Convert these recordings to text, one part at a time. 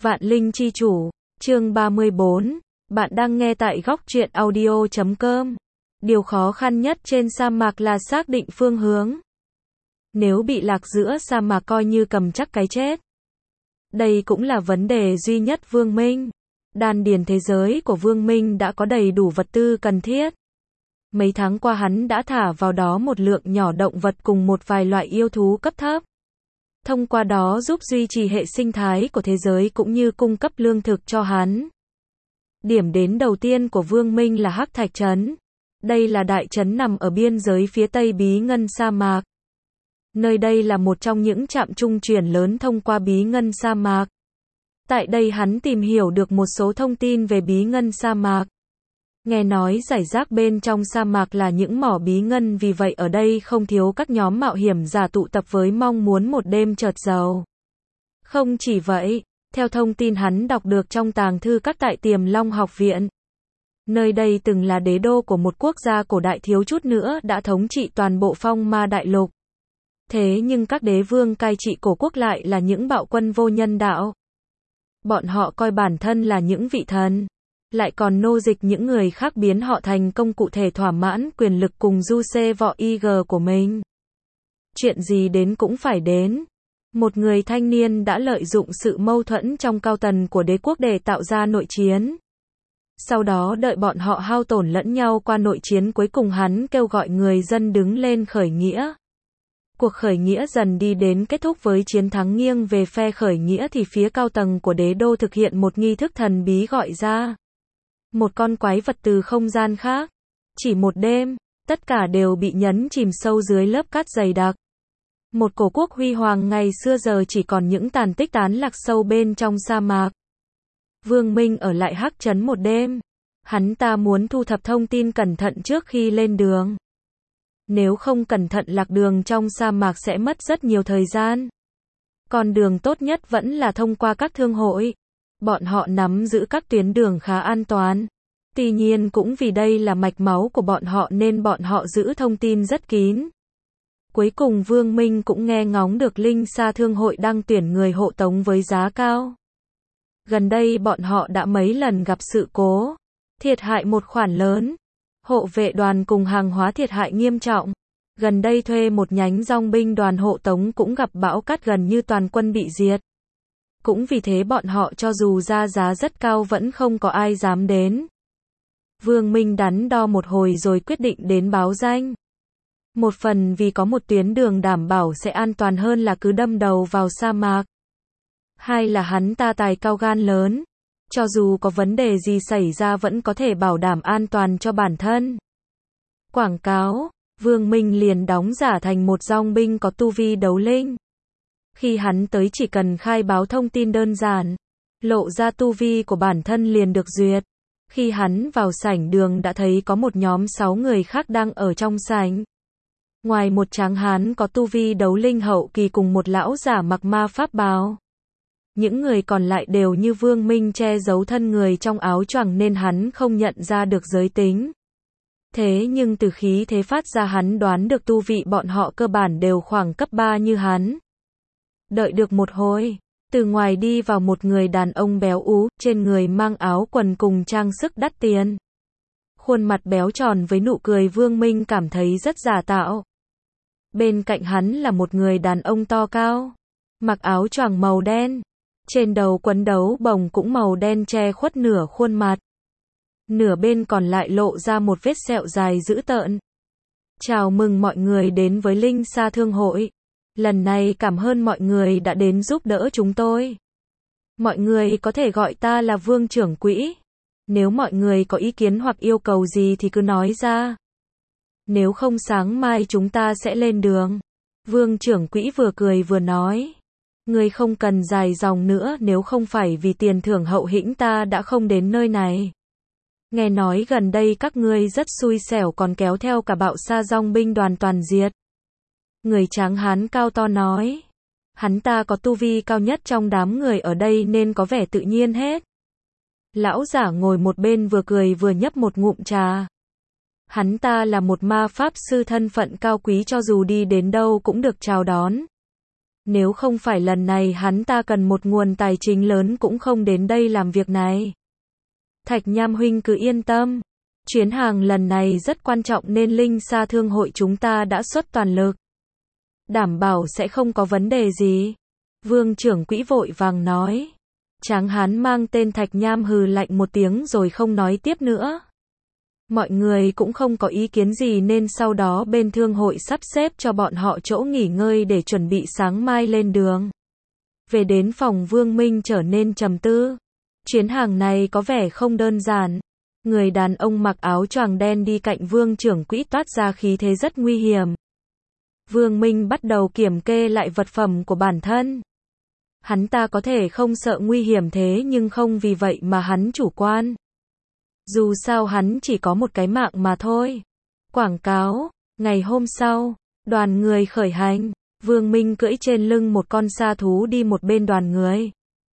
Vạn Linh Chi Chủ, chương 34, bạn đang nghe tại góc truyện audio.com. Điều khó khăn nhất trên sa mạc là xác định phương hướng. Nếu bị lạc giữa sa mạc coi như cầm chắc cái chết. Đây cũng là vấn đề duy nhất Vương Minh. Đan điền thế giới của Vương Minh đã có đầy đủ vật tư cần thiết. Mấy tháng qua hắn đã thả vào đó một lượng nhỏ động vật cùng một vài loại yêu thú cấp thấp. Thông qua đó giúp duy trì hệ sinh thái của thế giới cũng như cung cấp lương thực cho hắn. Điểm đến đầu tiên của Vương Minh là Hắc Thạch Trấn. Đây là đại trấn nằm ở biên giới phía tây Bí Ngân sa mạc. Nơi đây là một trong những trạm trung chuyển lớn thông qua Bí Ngân sa mạc. Tại đây hắn tìm hiểu được một số thông tin về Bí Ngân sa mạc. Nghe nói rải rác bên trong sa mạc là những mỏ bí ngân, vì vậy ở đây không thiếu các nhóm mạo hiểm giả tụ tập với mong muốn một đêm chợt giàu. Không chỉ vậy, theo thông tin hắn đọc được trong tàng thư các tại Tiềm Long học viện, nơi đây từng là đế đô của một quốc gia cổ đại thiếu chút nữa đã thống trị toàn bộ Phong Ma đại lục. Thế nhưng các đế vương cai trị cổ quốc lại là những bạo quân vô nhân đạo. Bọn họ coi bản thân là những vị thần, lại còn nô dịch những người khác, biến họ thành công cụ thể thỏa mãn quyền lực cùng du xê vọ IG của mình. Chuyện gì đến cũng phải đến. Một người thanh niên đã lợi dụng sự mâu thuẫn trong cao tầng của đế quốc để tạo ra nội chiến. Sau đó đợi bọn họ hao tổn lẫn nhau qua nội chiến, cuối cùng hắn kêu gọi người dân đứng lên khởi nghĩa. Cuộc khởi nghĩa dần đi đến kết thúc với chiến thắng nghiêng về phe khởi nghĩa, thì phía cao tầng của đế đô thực hiện một nghi thức thần bí gọi ra một con quái vật từ không gian khác. Chỉ một đêm, tất cả đều bị nhấn chìm sâu dưới lớp cát dày đặc. Một cổ quốc huy hoàng ngày xưa giờ chỉ còn những tàn tích tán lạc sâu bên trong sa mạc. Vương Minh ở lại Hắc Trấn một đêm. Hắn ta muốn thu thập thông tin cẩn thận trước khi lên đường. Nếu không cẩn thận lạc đường trong sa mạc sẽ mất rất nhiều thời gian. Con đường tốt nhất vẫn là thông qua các thương hội. Bọn họ nắm giữ các tuyến đường khá an toàn. Tuy nhiên cũng vì đây là mạch máu của bọn họ nên bọn họ giữ thông tin rất kín. Cuối cùng Vương Minh cũng nghe ngóng được Linh Sa Thương hội đang tuyển người hộ tống với giá cao. Gần đây bọn họ đã mấy lần gặp sự cố, thiệt hại một khoản lớn. Hộ vệ đoàn cùng hàng hóa thiệt hại nghiêm trọng. Gần đây thuê một nhánh dòng binh đoàn hộ tống cũng gặp bão cát, gần như toàn quân bị diệt. Cũng vì thế bọn họ cho dù ra giá rất cao vẫn không có ai dám đến. Vương Minh đắn đo một hồi rồi quyết định đến báo danh. Một phần vì có một tuyến đường đảm bảo sẽ an toàn hơn là cứ đâm đầu vào sa mạc. Hai là hắn ta tài cao gan lớn. Cho dù có vấn đề gì xảy ra vẫn có thể bảo đảm an toàn cho bản thân. Quảng cáo, Vương Minh liền đóng giả thành một dòng binh có tu vi đấu linh. Khi hắn tới chỉ cần khai báo thông tin đơn giản, lộ ra tu vi của bản thân liền được duyệt. Khi hắn vào sảnh đường đã thấy có một nhóm 6 người khác đang ở trong sảnh. Ngoài một tráng hán có tu vi đấu linh hậu kỳ cùng một lão giả mặc ma pháp bào. Những người còn lại đều như Vương Minh che giấu thân người trong áo choàng nên hắn không nhận ra được giới tính. Thế nhưng từ khí thế phát ra hắn đoán được tu vị bọn họ cơ bản đều khoảng cấp 3 như hắn. Đợi được một hồi, từ ngoài đi vào một người đàn ông béo ú, trên người mang áo quần cùng trang sức đắt tiền. Khuôn mặt béo tròn với nụ cười Vương Minh cảm thấy rất giả tạo. Bên cạnh hắn là một người đàn ông to cao, mặc áo choàng màu đen. Trên đầu quấn đấu bồng cũng màu đen che khuất nửa khuôn mặt. Nửa bên còn lại lộ ra một vết sẹo dài dữ tợn. Chào mừng mọi người đến với Linh Sa Thương hội. Lần này cảm ơn mọi người đã đến giúp đỡ chúng tôi. Mọi người có thể gọi ta là Vương trưởng quỹ. Nếu mọi người có ý kiến hoặc yêu cầu gì thì cứ nói ra. Nếu không sáng mai chúng ta sẽ lên đường. Vương trưởng quỹ vừa cười vừa nói. Ngươi không cần dài dòng nữa, nếu không phải vì tiền thưởng hậu hĩnh ta đã không đến nơi này. Nghe nói gần đây các ngươi rất xui xẻo còn kéo theo cả bạo sa dòng binh đoàn toàn diệt. Người tráng hán cao to nói. Hắn ta có tu vi cao nhất trong đám người ở đây nên có vẻ tự nhiên hết. Lão giả ngồi một bên vừa cười vừa nhấp một ngụm trà. Hắn ta là một ma pháp sư thân phận cao quý, cho dù đi đến đâu cũng được chào đón. Nếu không phải lần này hắn ta cần một nguồn tài chính lớn cũng không đến đây làm việc này. Thạch Nham huynh cứ yên tâm. Chuyến hàng lần này rất quan trọng nên Linh Sa Thương hội chúng ta đã xuất toàn lực. Đảm bảo sẽ không có vấn đề gì. Vương trưởng quỹ vội vàng nói. Tráng hán mang tên Thạch Nham hừ lạnh một tiếng rồi không nói tiếp nữa. Mọi người cũng không có ý kiến gì nên sau đó bên thương hội sắp xếp cho bọn họ chỗ nghỉ ngơi để chuẩn bị sáng mai lên đường. Về đến phòng Vương Minh trở nên trầm tư. Chuyến hàng này có vẻ không đơn giản. Người đàn ông mặc áo choàng đen đi cạnh Vương trưởng quỹ toát ra khí thế rất nguy hiểm. Vương Minh bắt đầu kiểm kê lại vật phẩm của bản thân. Hắn ta có thể không sợ nguy hiểm thế nhưng không vì vậy mà hắn chủ quan. Dù sao hắn chỉ có một cái mạng mà thôi. Quảng cáo. Ngày hôm sau, đoàn người khởi hành. Vương Minh cưỡi trên lưng một con sa thú đi một bên đoàn người.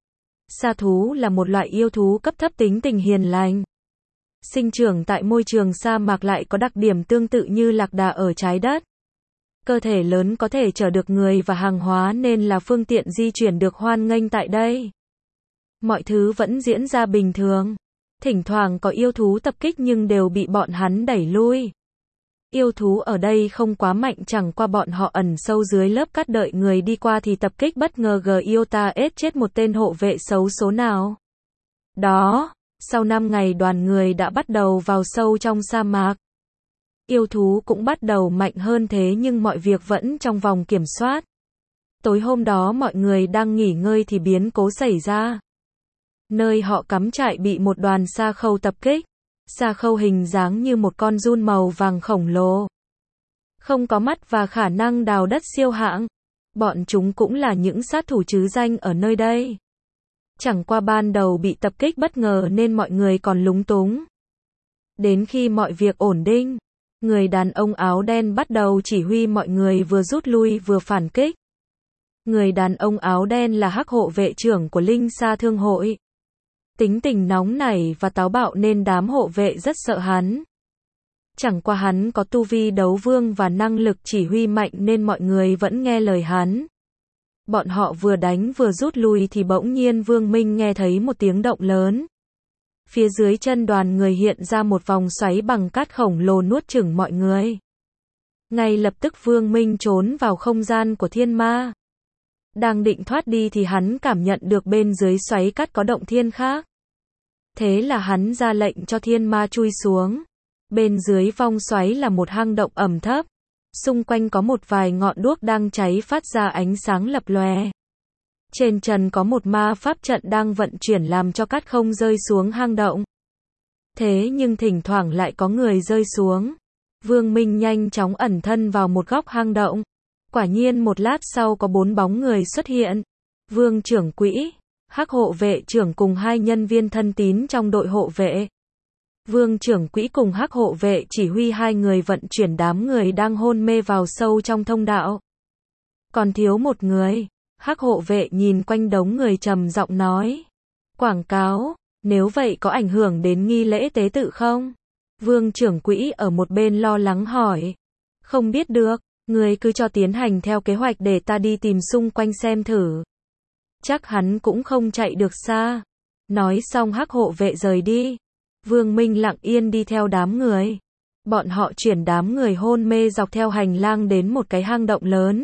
Sa thú là một loại yêu thú cấp thấp tính tình hiền lành. Sinh trưởng tại môi trường sa mạc lại có đặc điểm tương tự như lạc đà ở trái đất. Cơ thể lớn có thể chở được người và hàng hóa nên là phương tiện di chuyển được hoan nghênh tại đây. Mọi thứ vẫn diễn ra bình thường. Thỉnh thoảng có yêu thú tập kích nhưng đều bị bọn hắn đẩy lui. Yêu thú ở đây không quá mạnh, chẳng qua bọn họ ẩn sâu dưới lớp cát đợi người đi qua thì tập kích bất ngờ Giota chết một tên hộ vệ xấu số nào. Đó, sau 5 ngày đoàn người đã bắt đầu vào sâu trong sa mạc. Yêu thú cũng bắt đầu mạnh hơn thế nhưng mọi việc vẫn trong vòng kiểm soát. Tối hôm đó mọi người đang nghỉ ngơi thì biến cố xảy ra. Nơi họ cắm trại bị một đoàn sa khâu tập kích. Sa khâu hình dáng như một con giun màu vàng khổng lồ. Không có mắt và khả năng đào đất siêu hạng. Bọn chúng cũng là những sát thủ trứ danh ở nơi đây. Chẳng qua ban đầu bị tập kích bất ngờ nên mọi người còn lúng túng. Đến khi mọi việc ổn định, người đàn ông áo đen bắt đầu chỉ huy mọi người vừa rút lui vừa phản kích. Người đàn ông áo đen là hắc hộ vệ trưởng của Linh Sa Thương hội. Tính tình nóng nảy và táo bạo nên đám hộ vệ rất sợ hắn. Chẳng qua hắn có tu vi đấu vương và năng lực chỉ huy mạnh nên mọi người vẫn nghe lời hắn. Bọn họ vừa đánh vừa rút lui thì bỗng nhiên Vương Minh nghe thấy một tiếng động lớn. Phía dưới chân đoàn người hiện ra một vòng xoáy bằng cát khổng lồ nuốt chửng mọi người. Ngay lập tức Vương Minh trốn vào không gian của thiên ma. Đang định thoát đi thì hắn cảm nhận được bên dưới xoáy cát có động thiên khác. Thế là hắn ra lệnh cho thiên ma chui xuống. Bên dưới vòng xoáy là một hang động ẩm thấp. Xung quanh có một vài ngọn đuốc đang cháy phát ra ánh sáng lập lòe. Trên trần có một ma pháp trận đang vận chuyển làm cho cát không rơi xuống hang động. Thế nhưng thỉnh thoảng lại có người rơi xuống. Vương Minh nhanh chóng ẩn thân vào một góc hang động. Quả nhiên một lát sau có 4 bóng người xuất hiện. Vương trưởng quỹ, hắc hộ vệ trưởng cùng 2 nhân viên thân tín trong đội hộ vệ. Vương trưởng quỹ cùng hắc hộ vệ chỉ huy 2 người vận chuyển đám người đang hôn mê vào sâu trong thông đạo. Còn thiếu một người. Hắc hộ vệ nhìn quanh đống người trầm giọng nói. Quảng cáo, nếu vậy có ảnh hưởng đến nghi lễ tế tự không? Vương trưởng quỹ ở một bên lo lắng hỏi. Không biết được, người cứ cho tiến hành theo kế hoạch để ta đi tìm xung quanh xem thử. Chắc hắn cũng không chạy được xa. Nói xong hắc hộ vệ rời đi. Vương Minh lặng yên đi theo đám người. Bọn họ chuyển đám người hôn mê dọc theo hành lang đến một cái hang động lớn.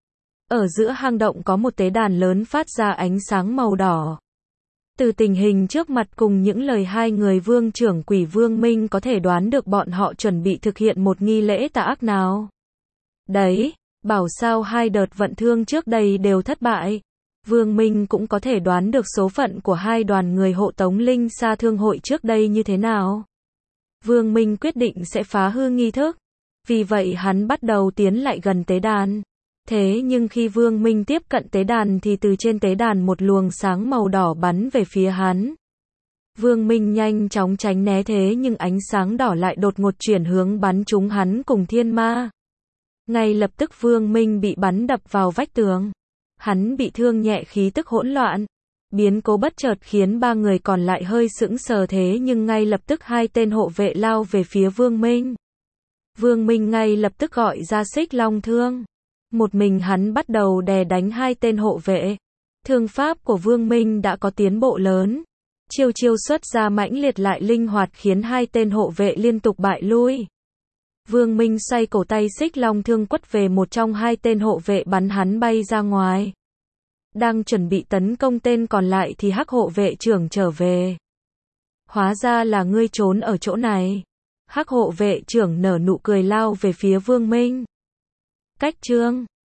Ở giữa hang động có một tế đàn lớn phát ra ánh sáng màu đỏ. Từ tình hình trước mặt cùng những lời 2 người vương trưởng quỷ Vương Minh có thể đoán được bọn họ chuẩn bị thực hiện một nghi lễ tà ác nào. Đấy, bảo sao 2 đợt vận thương trước đây đều thất bại. Vương Minh cũng có thể đoán được số phận của 2 đoàn người hộ tống Linh Sa Thương hội trước đây như thế nào. Vương Minh quyết định sẽ phá hư nghi thức. Vì vậy hắn bắt đầu tiến lại gần tế đàn. Thế nhưng khi Vương Minh tiếp cận tế đàn thì từ trên tế đàn một luồng sáng màu đỏ bắn về phía hắn. Vương Minh nhanh chóng tránh né thế nhưng ánh sáng đỏ lại đột ngột chuyển hướng bắn trúng hắn cùng thiên ma. Ngay lập tức Vương Minh bị bắn đập vào vách tường. Hắn bị thương nhẹ, khí tức hỗn loạn. Biến cố bất chợt khiến 3 người còn lại hơi sững sờ thế nhưng ngay lập tức 2 tên hộ vệ lao về phía Vương Minh. Vương Minh ngay lập tức gọi ra Xích Long Thương. Một mình hắn bắt đầu đè đánh hai tên hộ vệ. Thương pháp của Vương Minh đã có tiến bộ lớn. Chiêu chiêu xuất ra mãnh liệt lại linh hoạt khiến hai tên hộ vệ liên tục bại lui. Vương Minh xoay cổ tay xích long thương quất về một trong hai tên hộ vệ bắn hắn bay ra ngoài. Đang chuẩn bị tấn công tên còn lại thì Hắc hộ vệ trưởng trở về. Hóa ra là ngươi trốn ở chỗ này. Hắc hộ vệ trưởng nở nụ cười lao về phía Vương Minh. Cách chương